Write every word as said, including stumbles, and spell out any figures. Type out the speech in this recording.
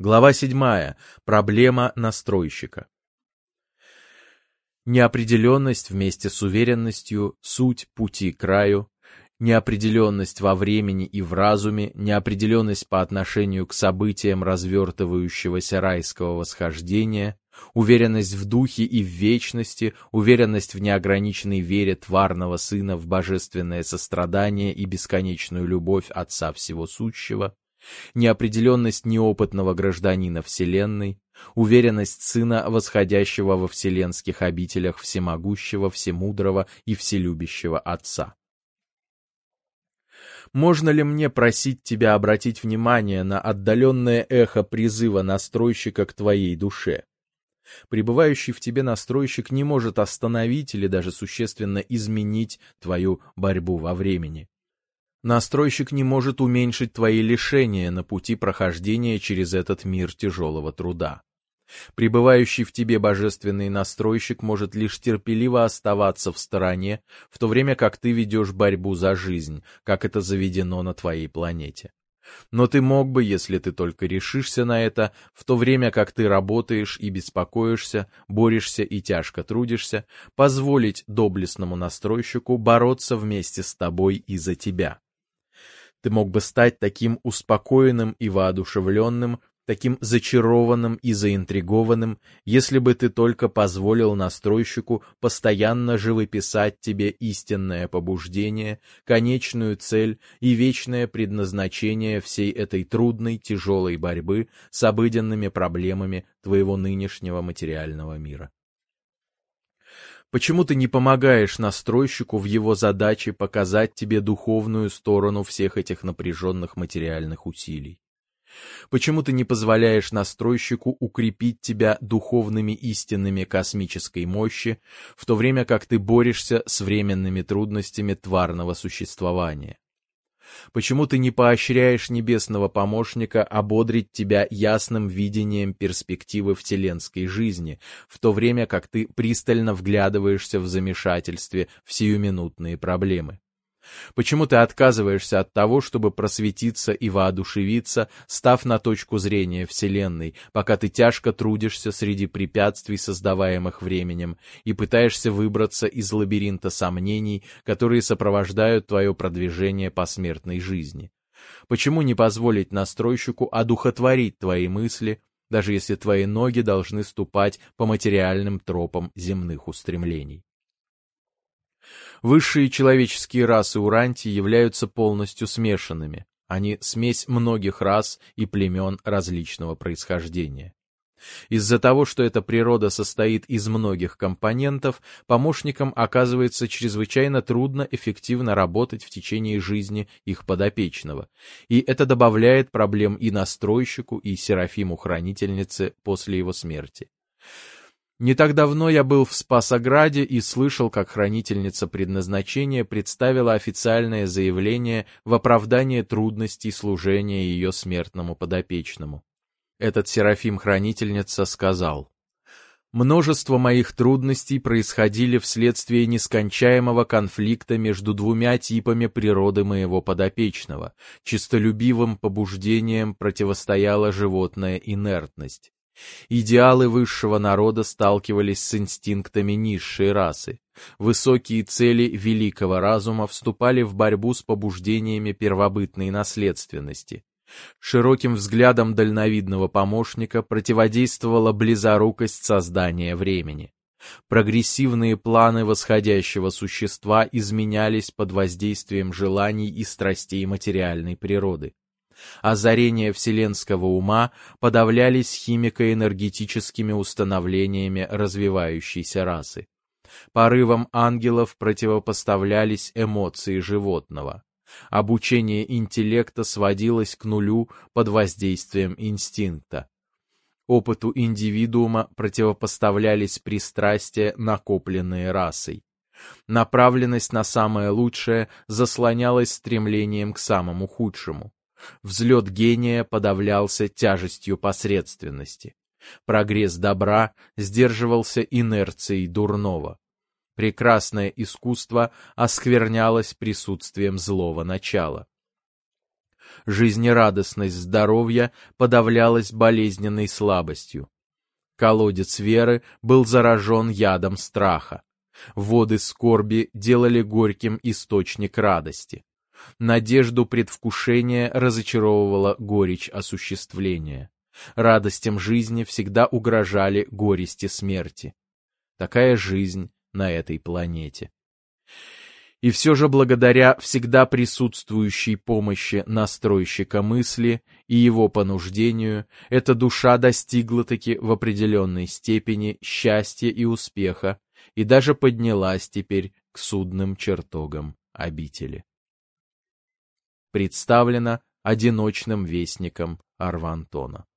Глава седьмая. Проблема настройщика. Неопределенность вместе с уверенностью — суть пути к краю, неопределенность во времени и в разуме, неопределенность по отношению к событиям развертывающегося райского восхождения, уверенность в духе и в вечности, уверенность в неограниченной вере тварного Сына в божественное сострадание и бесконечную любовь Отца Всего Сущего, неопределенность неопытного гражданина Вселенной, уверенность Сына, восходящего во вселенских обителях всемогущего, всемудрого и вселюбящего Отца. Можно ли мне просить тебя обратить внимание на отдаленное эхо призыва настройщика к твоей душе? Пребывающий в тебе настройщик не может остановить или даже существенно изменить твою борьбу во времени. Настройщик не может уменьшить твои лишения на пути прохождения через этот мир тяжелого труда. Пребывающий в тебе божественный настройщик может лишь терпеливо оставаться в стороне, в то время как ты ведешь борьбу за жизнь, как это заведено на твоей планете. Но ты мог бы, если ты только решишься на это, в то время как ты работаешь и беспокоишься, борешься и тяжко трудишься, позволить доблестному настройщику бороться вместе с тобой и за тебя. Ты мог бы стать таким успокоенным и воодушевленным, таким зачарованным и заинтригованным, если бы ты только позволил настройщику постоянно живописать тебе истинное побуждение, конечную цель и вечное предназначение всей этой трудной, тяжелой борьбы с обыденными проблемами твоего нынешнего материального мира. Почему ты не помогаешь настройщику в его задаче показать тебе духовную сторону всех этих напряженных материальных усилий? Почему ты не позволяешь настройщику укрепить тебя духовными истинами космической мощи, в то время как ты борешься с временными трудностями тварного существования? Почему ты не поощряешь небесного помощника ободрить тебя ясным видением перспективы вселенской жизни, в то время как ты пристально вглядываешься в замешательстве в сиюминутные проблемы? Почему ты отказываешься от того, чтобы просветиться и воодушевиться, став на точку зрения Вселенной, пока ты тяжко трудишься среди препятствий, создаваемых временем, и пытаешься выбраться из лабиринта сомнений, которые сопровождают твое продвижение по смертной жизни? Почему не позволить настройщику одухотворить твои мысли, даже если твои ноги должны ступать по материальным тропам земных устремлений? Высшие человеческие расы Урантии являются полностью смешанными. Они смесь многих рас и племен различного происхождения. Из-за того, что эта природа состоит из многих компонентов, помощникам оказывается чрезвычайно трудно эффективно работать в течение жизни их подопечного, и это добавляет проблем и настройщику, и Серафиму-хранительнице после его смерти. Не так давно я был в Спасограде и слышал, как хранительница предназначения представила официальное заявление в оправдание трудностей служения ее смертному подопечному. Этот Серафим-хранительница сказал: «Множество моих трудностей происходили вследствие нескончаемого конфликта между двумя типами природы моего подопечного. Чистолюбивым побуждением противостояла животная инертность. Идеалы высшего народа сталкивались с инстинктами низшей расы. Высокие цели великого разума вступали в борьбу с побуждениями первобытной наследственности. Широким взглядом дальновидного помощника противодействовала близорукость создания времени. Прогрессивные планы восходящего существа изменялись под воздействием желаний и страстей материальной природы. Озарения вселенского ума подавлялись химико-энергетическими установлениями развивающейся расы. Порывам ангелов противопоставлялись эмоции животного. Обучение интеллекта сводилось к нулю под воздействием инстинкта. Опыту индивидуума противопоставлялись пристрастия, накопленные расой. Направленность на самое лучшее заслонялась стремлением к самому худшему. Взлет гения подавлялся тяжестью посредственности. Прогресс добра сдерживался инерцией дурного. Прекрасное искусство осквернялось присутствием злого начала. Жизнерадостность здоровья подавлялась болезненной слабостью. Колодец веры был заражен ядом страха. Воды скорби делали горьким источник радости. Надежду предвкушения разочаровывала горечь осуществления. Радостям жизни всегда угрожали горести смерти. Такая жизнь на этой планете. И все же благодаря всегда присутствующей помощи настройщика мысли и его понуждению, эта душа достигла-таки в определенной степени счастья и успеха и даже поднялась теперь к судным чертогам обители. Представлено одиночным вестником Арвантона.